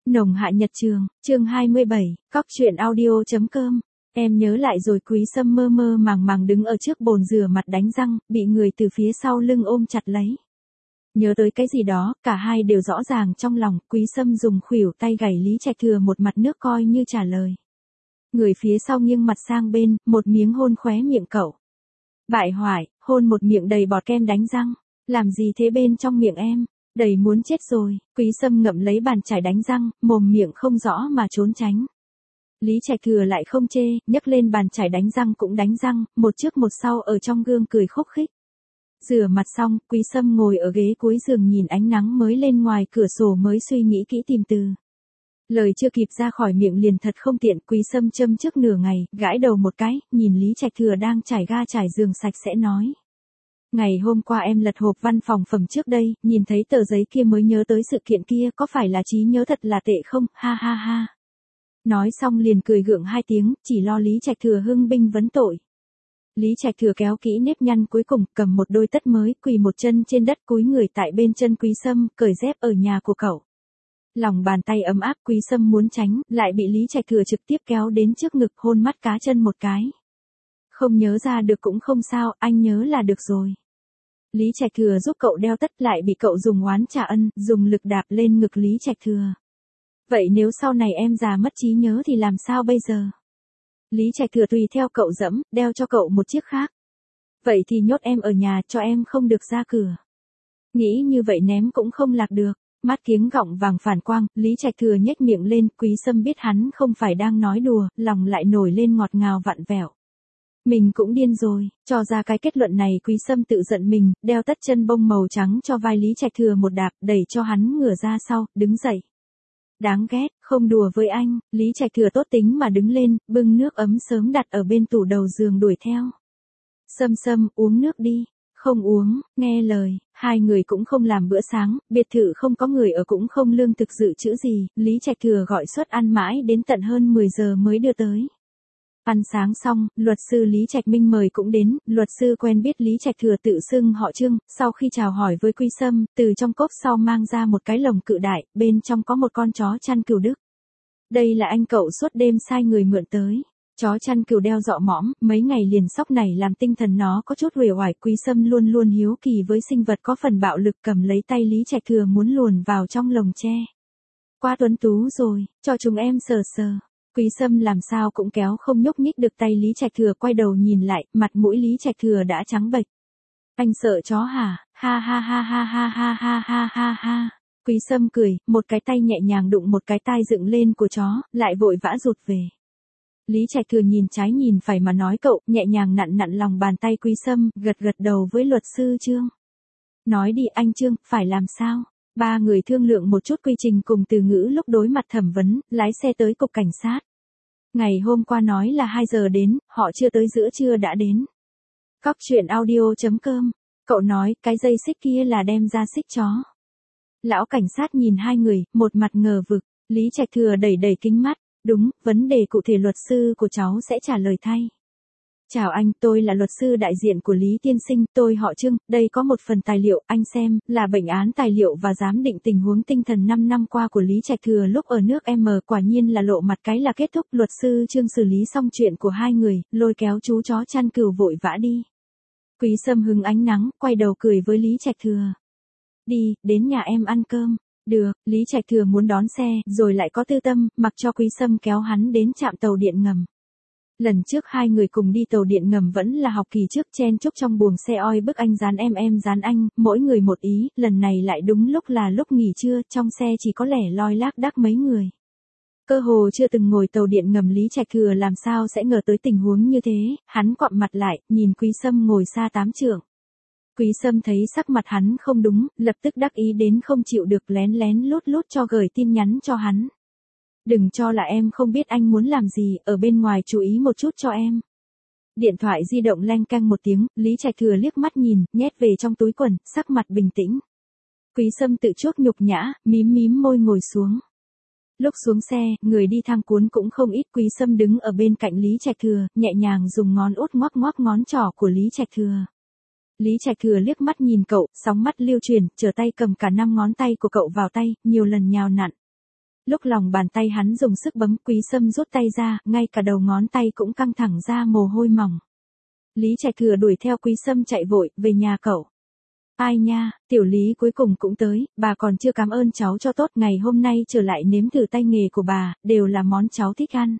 Nồng hạ nhật trường, chương 27, cóc truyện audio.com. Em nhớ lại rồi. Quý Sâm mơ mơ màng màng đứng ở trước bồn rửa mặt đánh răng, bị người từ phía sau lưng ôm chặt lấy. Nhớ tới cái gì đó, cả hai đều rõ ràng trong lòng. Quý Sâm dùng khuỷu tay gảy Lý Trạch Thừa một mặt nước coi như trả lời. Người phía sau nghiêng mặt sang bên, một miếng hôn khóe miệng cậu. Bại hoại, hôn một miệng đầy bọt kem đánh răng. Làm gì thế bên trong miệng em? Đầy muốn chết rồi. Quý Sâm ngậm lấy bàn chải đánh răng, mồm miệng không rõ mà trốn tránh. Lý Trạch Thừa lại không chê, nhấc lên bàn chải đánh răng cũng đánh răng, một trước một sau ở trong gương cười khúc khích. Rửa mặt xong, Quý Sâm ngồi ở ghế cuối giường nhìn ánh nắng mới lên ngoài cửa sổ mới suy nghĩ kỹ tìm từ. Lời chưa kịp ra khỏi miệng liền thật không tiện. Quý Sâm châm trước nửa ngày, gãi đầu một cái, nhìn Lý Trạch Thừa đang trải ga trải giường sạch sẽ nói. Ngày hôm qua em lật hộp văn phòng phẩm trước đây, nhìn thấy tờ giấy kia mới nhớ tới sự kiện kia, có phải là trí nhớ thật là tệ không, ha ha ha. Nói xong liền cười gượng hai tiếng, chỉ lo Lý Trạch Thừa hưng binh vấn tội. Lý Trạch Thừa kéo kỹ nếp nhăn cuối cùng, cầm một đôi tất mới, quỳ một chân trên đất cúi người tại bên chân Quý Sâm, cởi dép ở nhà của cậu. Lòng bàn tay ấm áp. Quý Sâm muốn tránh, lại bị Lý Trạch Thừa trực tiếp kéo đến trước ngực hôn mắt cá chân một cái. Không nhớ ra được cũng không sao, anh nhớ là được rồi. Lý Trạch Thừa giúp cậu đeo tất lại bị cậu dùng oán trả ân, dùng lực đạp lên ngực Lý Trạch Thừa. Vậy nếu sau này em già mất trí nhớ thì làm sao bây giờ? Lý Trạch Thừa tùy theo cậu dẫm, đeo cho cậu một chiếc khác. Vậy thì nhốt em ở nhà, cho em không được ra cửa. Nghĩ như vậy ném cũng không lạc được. Mắt kiếng gọng vàng phản quang, Lý Trạch Thừa nhếch miệng lên. Quý Sâm biết hắn không phải đang nói đùa, lòng lại nổi lên ngọt ngào vặn vẹo. Mình cũng điên rồi. Cho ra cái kết luận này, Quý Sâm tự giận mình, đeo tất chân bông màu trắng cho vai Lý Trạch Thừa một đạp, đẩy cho hắn ngửa ra sau, đứng dậy. Đáng ghét, không đùa với anh. Lý Trạch Thừa tốt tính mà đứng lên, bưng nước ấm sớm đặt ở bên tủ đầu giường đuổi theo. Sâm Sâm, uống nước đi. Không uống, nghe lời. Hai người cũng không làm bữa sáng, biệt thự không có người ở cũng không lương thực dự trữ gì. Lý Trạch Thừa gọi suất ăn mãi đến tận hơn 10 giờ mới đưa tới. Ăn sáng xong, luật sư Lý Trạch Minh mời cũng đến. Luật sư quen biết Lý Trạch Thừa tự xưng họ Trương, sau khi chào hỏi với Quý Sâm, từ trong cốp sau mang ra một cái lồng cự đại, bên trong có một con chó chăn cừu Đức. Đây là anh cậu suốt đêm sai người mượn tới. Chó chăn cừu đeo dọ mõm, mấy ngày liền sóc này làm tinh thần nó có chút uể oải. Quý Sâm luôn luôn hiếu kỳ với sinh vật có phần bạo lực, cầm lấy tay Lý Trạch Thừa muốn luồn vào trong lồng tre. Quá tuấn tú rồi, cho chúng em sờ sờ. Quý Sâm làm sao cũng kéo không nhúc nhích được tay Lý Trạch Thừa, quay đầu nhìn lại, mặt mũi Lý Trạch Thừa đã trắng bệch. Anh sợ chó hả? Ha ha ha ha ha ha ha ha ha ha. Quý Sâm cười, một cái tay nhẹ nhàng đụng một cái tai dựng lên của chó, lại vội vã rụt về. Lý Trạch Thừa nhìn trái nhìn phải mà nói cậu, nhẹ nhàng nặn nặn lòng bàn tay Quý Sâm, gật gật đầu với luật sư Trương. Nói đi anh Trương, phải làm sao? Ba người thương lượng một chút quy trình cùng từ ngữ lúc đối mặt thẩm vấn, lái xe tới cục cảnh sát. Ngày hôm qua nói là 2 giờ đến, họ chưa tới giữa trưa đã đến. Cóc truyện audio.com. Cậu nói, cái dây xích kia là đem ra xích chó. Lão cảnh sát nhìn hai người, một mặt ngờ vực. Lý Trạch Thừa đẩy đẩy kính mắt. Đúng, vấn đề cụ thể luật sư của cháu sẽ trả lời thay. Chào anh, tôi là luật sư đại diện của Lý tiên sinh, tôi họ Trương, đây có một phần tài liệu, anh xem, là bệnh án tài liệu và giám định tình huống tinh thần 5 năm qua của Lý Trạch Thừa lúc ở nước M, quả nhiên là lộ mặt cái là kết thúc. Luật sư Trương xử lý xong chuyện của hai người, lôi kéo chú chó chăn cừu vội vã đi. Quý Sâm hứng ánh nắng, quay đầu cười với Lý Trạch Thừa. Đi, đến nhà em ăn cơm. Được, Lý Trạch Thừa muốn đón xe, rồi lại có tư tâm, mặc cho Quý Sâm kéo hắn đến trạm tàu điện ngầm. Lần trước hai người cùng đi tàu điện ngầm vẫn là học kỳ trước, chen chúc trong buồng xe oi bức anh dán em dán anh, mỗi người một ý, lần này lại đúng lúc là lúc nghỉ trưa, trong xe chỉ có lẻ loi lác đác mấy người. Cơ hồ chưa từng ngồi tàu điện ngầm Lý Trạch Thừa làm sao sẽ ngờ tới tình huống như thế, hắn quặm mặt lại, nhìn Quý Sâm ngồi xa 8 trượng. Quý Sâm thấy sắc mặt hắn không đúng, lập tức đắc ý đến không chịu được, lén lén lút lút cho gửi tin nhắn cho hắn. Đừng cho là em không biết anh muốn làm gì, ở bên ngoài chú ý một chút cho em. Điện thoại di động leng keng một tiếng, Lý Trạch Thừa liếc mắt nhìn, nhét về trong túi quần, sắc mặt bình tĩnh. Quý Sâm tự chuốc nhục nhã, mím môi ngồi xuống. Lúc xuống xe, người đi thang cuốn cũng không ít. Quý Sâm đứng ở bên cạnh Lý Trạch Thừa, nhẹ nhàng dùng ngón út ngoắc ngoắc ngón trỏ của Lý Trạch Thừa. Lý Trạch Thừa liếc mắt nhìn cậu, sóng mắt lưu chuyển, trở tay cầm cả 5 ngón tay của cậu vào tay, nhiều lần nhào nặn. Lúc lòng bàn tay hắn dùng sức bấm, Quý Sâm rút tay ra, ngay cả đầu ngón tay cũng căng thẳng ra mồ hôi mỏng. Lý Trạch Thừa đuổi theo Quý Sâm chạy vội, về nhà cậu. Ai nha, tiểu Lý cuối cùng cũng tới, bà còn chưa cảm ơn cháu cho tốt, ngày hôm nay trở lại nếm thử tay nghề của bà, đều là món cháu thích ăn.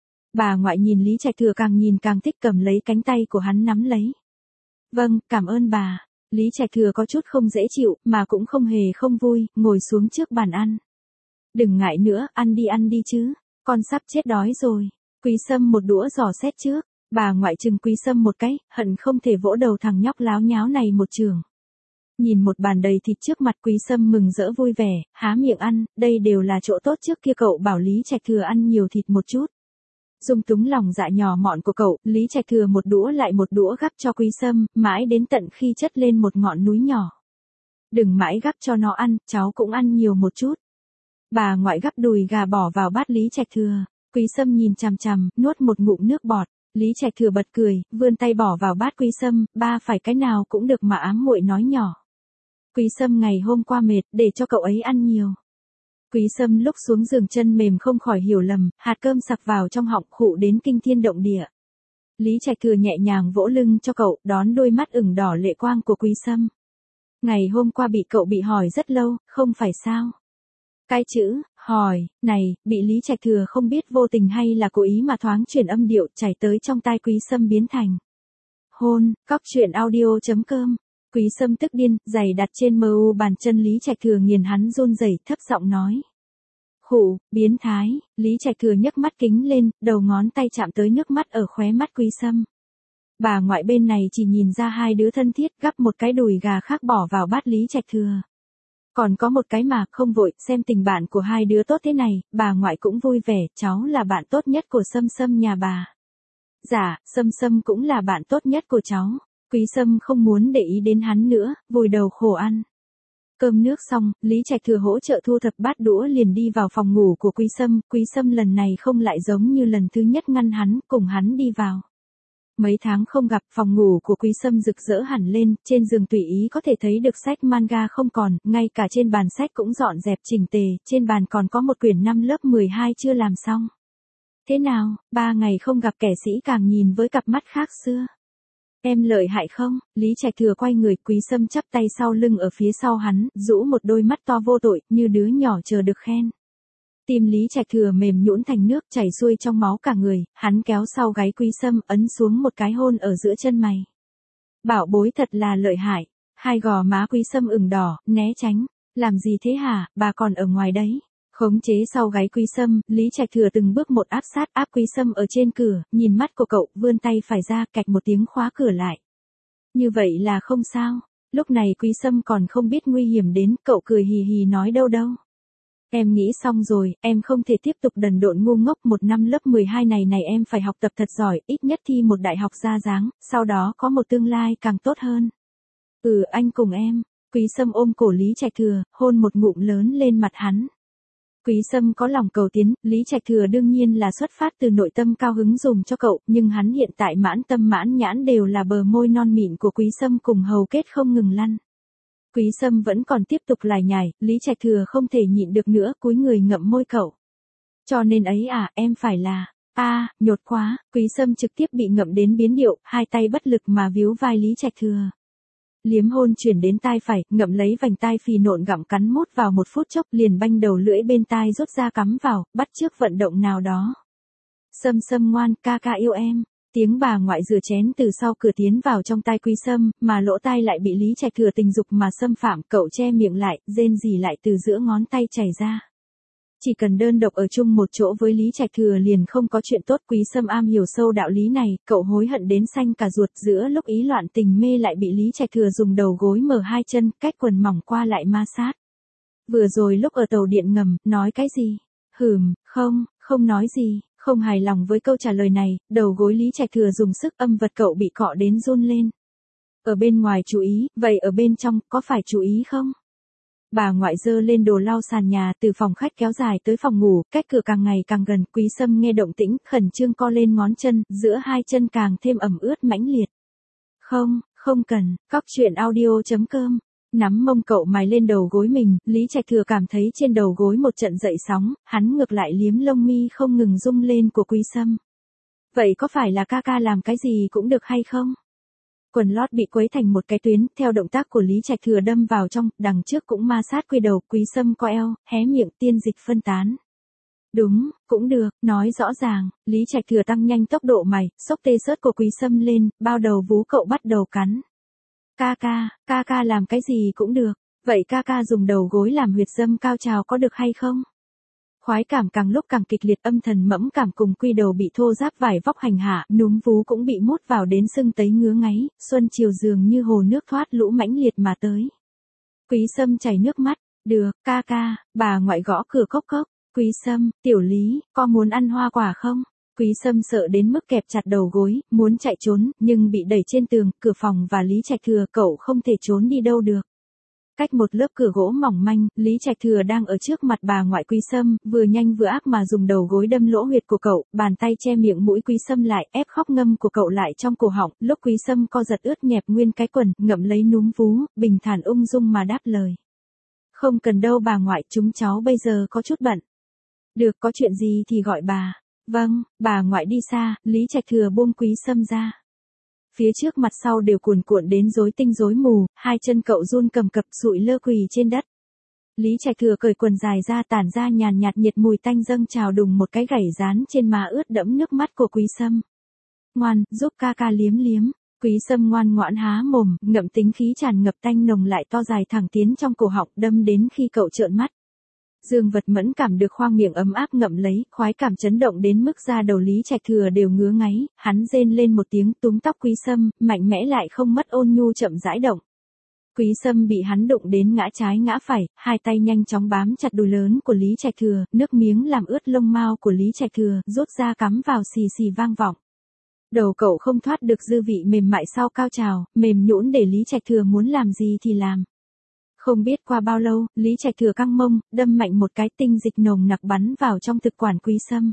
Bà ngoại nhìn Lý Trạch Thừa càng nhìn càng thích, cầm lấy cánh tay của hắn nắm lấy. Vâng, cảm ơn bà. Lý Trạch Thừa có chút không dễ chịu, mà cũng không hề không vui, ngồi xuống trước bàn ăn. Đừng ngại nữa, ăn đi chứ, con sắp chết đói rồi. Quý Sâm một đũa giò xét trước, bà ngoại trừng Quý Sâm một cái, hận không thể vỗ đầu thằng nhóc láo nháo này một trường. Nhìn một bàn đầy thịt trước mặt, Quý Sâm mừng rỡ vui vẻ, há miệng ăn, đây đều là chỗ tốt trước kia cậu bảo Lý Trạch Thừa ăn nhiều thịt một chút. Dung túng lòng dạ nhỏ mọn của cậu, Lý Trạch Thừa một đũa lại một đũa gắp cho Quý Sâm, mãi đến tận khi chất lên một ngọn núi nhỏ. Đừng mãi gắp cho nó ăn, cháu cũng ăn nhiều một chút. Bà ngoại gắp đùi gà bỏ vào bát Lý Trạch Thừa. Quý Sâm nhìn chằm chằm, nuốt một ngụm nước bọt. Lý Trạch Thừa bật cười, vươn tay bỏ vào bát Quý Sâm, ba phải cái nào cũng được mà, ám muội nói nhỏ. Quý Sâm ngày hôm qua mệt, để cho cậu ấy ăn nhiều. Quý Sâm lúc xuống giường chân mềm không khỏi hiểu lầm, hạt cơm sặc vào trong họng, khụ đến kinh thiên động địa. Lý Trạch Thừa nhẹ nhàng vỗ lưng cho cậu, đón đôi mắt ửng đỏ lệ quang của Quý Sâm. Ngày hôm qua cậu bị hỏi rất lâu, không phải sao? Cái chữ hỏi này bị Lý Trạch Thừa không biết vô tình hay là cố ý mà thoáng chuyển âm điệu, chảy tới trong tai Quý Sâm biến thành hôn. Cóc.audio.com. Quý Sâm tức điên, giày đặt trên mu bàn chân Lý Trạch Thừa nghiền hắn run rẩy, thấp giọng nói. Khụ, biến thái. Lý Trạch Thừa nhấc mắt kính lên, đầu ngón tay chạm tới nước mắt ở khóe mắt Quý Sâm. Bà ngoại bên này chỉ nhìn ra hai đứa thân thiết, gắp một cái đùi gà khác bỏ vào bát Lý Trạch Thừa. Còn có một cái mà, không vội, xem tình bạn của hai đứa tốt thế này, bà ngoại cũng vui vẻ, cháu là bạn tốt nhất của Sâm Sâm nhà bà. Dạ, Sâm Sâm cũng là bạn tốt nhất của cháu. Quý Sâm không muốn để ý đến hắn nữa, vùi đầu khổ ăn. Cơm nước xong, Lý Trạch Thừa hỗ trợ thu thập bát đũa liền đi vào phòng ngủ của Quý Sâm. Quý Sâm lần này không lại giống như lần thứ nhất ngăn hắn, cùng hắn đi vào. Mấy tháng không gặp, phòng ngủ của Quý Sâm rực rỡ hẳn lên, trên giường tùy ý có thể thấy được sách manga không còn, ngay cả trên bàn sách cũng dọn dẹp chỉnh tề, trên bàn còn có một quyển năm lớp 12 chưa làm xong. Thế nào, 3 ngày không gặp kẻ sĩ càng nhìn với cặp mắt khác xưa. Em lợi hại không? Lý Trạch Thừa quay người, Quý Sâm chắp tay sau lưng ở phía sau hắn, rũ một đôi mắt to vô tội, như đứa nhỏ chờ được khen. Tim Lý Trạch Thừa mềm nhũn thành nước, chảy xuôi trong máu cả người, hắn kéo sau gáy Quý Sâm, ấn xuống một cái hôn ở giữa chân mày. Bảo bối thật là lợi hại. Hai gò má Quý Sâm ửng đỏ, né tránh. Làm gì thế hả, bà còn ở ngoài đấy. Khống chế sau gáy Quý Sâm, Lý Trạch Thừa từng bước một áp sát, áp Quý Sâm ở trên cửa, nhìn mắt của cậu, vươn tay phải ra, cạch một tiếng khóa cửa lại. Như vậy là không sao. Lúc này Quý Sâm còn không biết nguy hiểm đến, cậu cười hì hì nói đâu. Em nghĩ xong rồi, em không thể tiếp tục đần độn ngu ngốc, một năm lớp 12 này em phải học tập thật giỏi, ít nhất thi một đại học ra dáng, sau đó có một tương lai càng tốt hơn. Anh cùng em. Quý Sâm ôm cổ Lý Trạch Thừa, hôn một ngụm lớn lên mặt hắn. Quý Sâm có lòng cầu tiến, Lý Trạch Thừa đương nhiên là xuất phát từ nội tâm cao hứng dùng cho cậu, nhưng hắn hiện tại mãn tâm mãn nhãn đều là bờ môi non mịn của Quý Sâm cùng hầu kết không ngừng lăn. Quý Sâm vẫn còn tiếp tục lải nhải, Lý Trạch Thừa không thể nhịn được nữa, cúi người ngậm môi cậu. Cho nên ấy à, em phải là, nhột quá, Quý Sâm trực tiếp bị ngậm đến biến điệu, hai tay bất lực mà víu vai Lý Trạch Thừa. Liếm hôn chuyển đến tai phải, ngậm lấy vành tai phì nộn gặm cắn mút vào một phút chốc, liền banh đầu lưỡi bên tai rút ra cắm vào, bắt chước vận động nào đó. Sâm Sâm ngoan, ca ca yêu em. Tiếng bà ngoại rửa chén từ sau cửa tiến vào trong tai Quý Sâm, mà lỗ tai lại bị Lý Trạch Thừa tình dục mà xâm phạm, cậu che miệng lại, rên rỉ lại từ giữa ngón tay chảy ra. Chỉ cần đơn độc ở chung một chỗ với Lý Trạch Thừa liền không có chuyện tốt. Quý Sâm am hiểu sâu đạo lý này, cậu hối hận đến xanh cả ruột, giữa lúc ý loạn tình mê lại bị Lý Trạch Thừa dùng đầu gối mở hai chân, cách quần mỏng qua lại ma sát. Vừa rồi lúc ở tàu điện ngầm, nói cái gì? Không nói gì. Không hài lòng với câu trả lời này, đầu gối Lý Trạch Thừa dùng sức, âm vật cậu bị cọ đến run lên. Ở bên ngoài chú ý, vậy ở bên trong, có phải chú ý không? Bà ngoại giơ lên đồ lau sàn nhà, từ phòng khách kéo dài tới phòng ngủ, cách cửa càng ngày càng gần. Quý Sâm nghe động tĩnh, khẩn trương co lên ngón chân, giữa hai chân càng thêm ẩm ướt mãnh liệt. Không cần. Cóc.audio.com Nắm mông cậu mài lên đầu gối mình, Lý Trạch Thừa cảm thấy trên đầu gối một trận dậy sóng, hắn ngược lại liếm lông mi không ngừng rung lên của Quý Sâm. Vậy có phải là ca ca làm cái gì cũng được hay không? Quần lót bị quấy thành một cái tuyến, theo động tác của Lý Trạch Thừa đâm vào trong, đằng trước cũng ma sát quy đầu, Quý Sâm co eo, hé miệng, tiên dịch phân tán. Đúng, cũng được, nói rõ ràng, Lý Trạch Thừa tăng nhanh tốc độ mày, xốc tê sớt của Quý Sâm lên, bao đầu vú cậu bắt đầu cắn. Ca ca làm cái gì cũng được, vậy ca ca dùng đầu gối làm huyệt dâm cao trào có được hay không? Khoái cảm càng lúc càng kịch liệt, âm thần mẫm cảm cùng quy đầu bị thô ráp vải vóc hành hạ, núm vú cũng bị mút vào đến sưng tấy ngứa ngáy, xuân chiều dường như hồ nước thoát lũ mãnh liệt mà tới. Quý Sâm chảy nước mắt, được, ca ca, bà ngoại gõ cửa cốc cốc, Quý Sâm, tiểu Lý, con muốn ăn hoa quả không? Quý Sâm sợ đến mức kẹp chặt đầu gối, muốn chạy trốn, nhưng bị đẩy trên tường, cửa phòng và Lý Trạch Thừa, cậu không thể trốn đi đâu được. Cách một lớp cửa gỗ mỏng manh, Lý Trạch Thừa đang ở trước mặt bà ngoại Quý Sâm, vừa nhanh vừa ác mà dùng đầu gối đâm lỗ huyệt của cậu, bàn tay che miệng mũi Quý Sâm lại, ép khóc ngâm của cậu lại trong cổ họng, lúc Quý Sâm co giật ướt nhẹp nguyên cái quần, ngậm lấy núm vú, bình thản ung dung mà đáp lời. Không cần đâu bà ngoại, chúng cháu bây giờ có chút bận. Được, có chuyện gì thì gọi bà. Vâng, bà ngoại đi xa, Lý Trạch Thừa buông Quý Sâm ra. Phía trước mặt sau đều cuồn cuộn đến rối tinh rối mù, hai chân cậu run cầm cập sụi lơ quỳ trên đất. Lý Trạch Thừa cởi quần dài ra, tản ra nhàn nhạt nhiệt mùi tanh dâng trào, đùng một cái gảy dán trên má ướt đẫm nước mắt của Quý Sâm. Ngoan, giúp ca ca liếm liếm. Quý Sâm ngoan ngoãn há mồm, ngậm tính khí tràn ngập tanh nồng lại to dài thẳng tiến trong cổ họng, đâm đến khi cậu trợn mắt. Dương Vật mẫn cảm được khoang miệng ấm áp ngậm lấy, khoái cảm chấn động đến mức da đầu Lý Trạch Thừa đều ngứa ngáy, hắn rên lên một tiếng, túm tóc Quý Sâm, mạnh mẽ lại không mất ôn nhu chậm rãi động. Quý Sâm bị hắn đụng đến ngã trái ngã phải, hai tay nhanh chóng bám chặt đùi lớn của Lý Trạch Thừa, nước miếng làm ướt lông mao của Lý Trạch Thừa, rút ra cắm vào xì xì vang vọng. Đầu cậu không thoát được dư vị mềm mại sau cao trào, mềm nhũn để Lý Trạch Thừa muốn làm gì thì làm. Không biết qua bao lâu, Lý Trạch Thừa căng mông, đâm mạnh một cái, tinh dịch nồng nặc bắn vào trong thực quản Quý Sâm.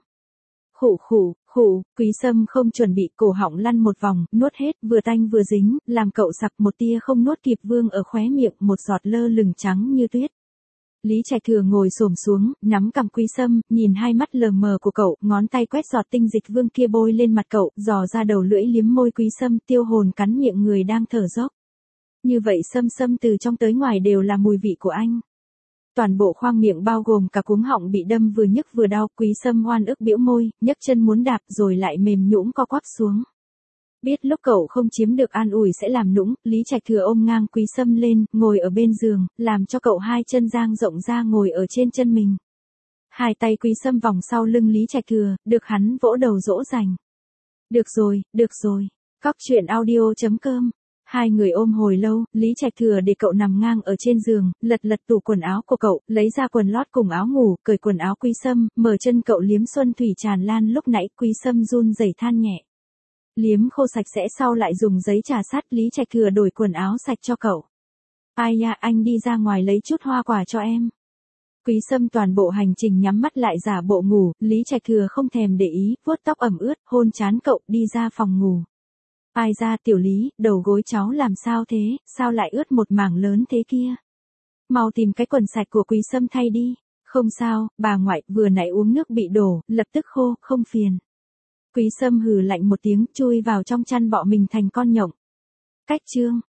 Khụ, Quý Sâm không chuẩn bị, cổ họng lăn một vòng, nuốt hết, vừa tanh vừa dính, làm cậu sặc, một tia không nuốt kịp vương ở khóe miệng, một giọt lơ lửng trắng như tuyết. Lý Trạch Thừa ngồi xổm xuống, nắm cằm Quý Sâm, nhìn hai mắt lờ mờ của cậu, ngón tay quét giọt tinh dịch vương kia bôi lên mặt cậu, dò ra đầu lưỡi liếm môi Quý Sâm, tiêu hồn cắn miệng người đang thở dốc. Như vậy Sâm Sâm từ trong tới ngoài đều là mùi vị của anh. Toàn bộ khoang miệng bao gồm cả cuống họng bị đâm vừa nhức vừa đau, Quý Sâm oan ức bĩu môi, nhấc chân muốn đạp rồi lại mềm nhũn co quắp xuống. Biết lúc cậu không chiếm được an ủi sẽ làm nũng, Lý Trạch Thừa ôm ngang Quý Sâm lên, ngồi ở bên giường, làm cho cậu hai chân dang rộng ra ngồi ở trên chân mình. Hai tay Quý Sâm vòng sau lưng Lý Trạch Thừa, được hắn vỗ đầu dỗ dành. Được rồi. Cóc truyện audio.com. Hai người ôm hồi lâu, Lý Trạch Thừa để cậu nằm ngang ở trên giường, lật tủ quần áo của cậu, lấy ra quần lót cùng áo ngủ, cởi quần áo Quý Sâm, mở chân cậu liếm xuân thủy tràn lan lúc nãy, Quý Sâm run rẩy than nhẹ. Liếm khô sạch sẽ sau lại dùng giấy trà sát, Lý Trạch Thừa đổi quần áo sạch cho cậu. Ai nha, anh đi ra ngoài lấy chút hoa quả cho em. Quý Sâm toàn bộ hành trình nhắm mắt lại giả bộ ngủ, Lý Trạch Thừa không thèm để ý, vuốt tóc ẩm ướt, hôn trán cậu, đi ra phòng ngủ. Ai ra tiểu Lý, đầu gối cháu làm sao thế, sao lại ướt một mảng lớn thế kia? Mau tìm cái quần sạch của Quý Sâm thay đi. Không sao, bà ngoại, vừa nãy uống nước bị đổ, lập tức khô, không phiền. Quý Sâm hừ lạnh một tiếng, chui vào trong chăn bọ mình thành con nhộng. Cách chương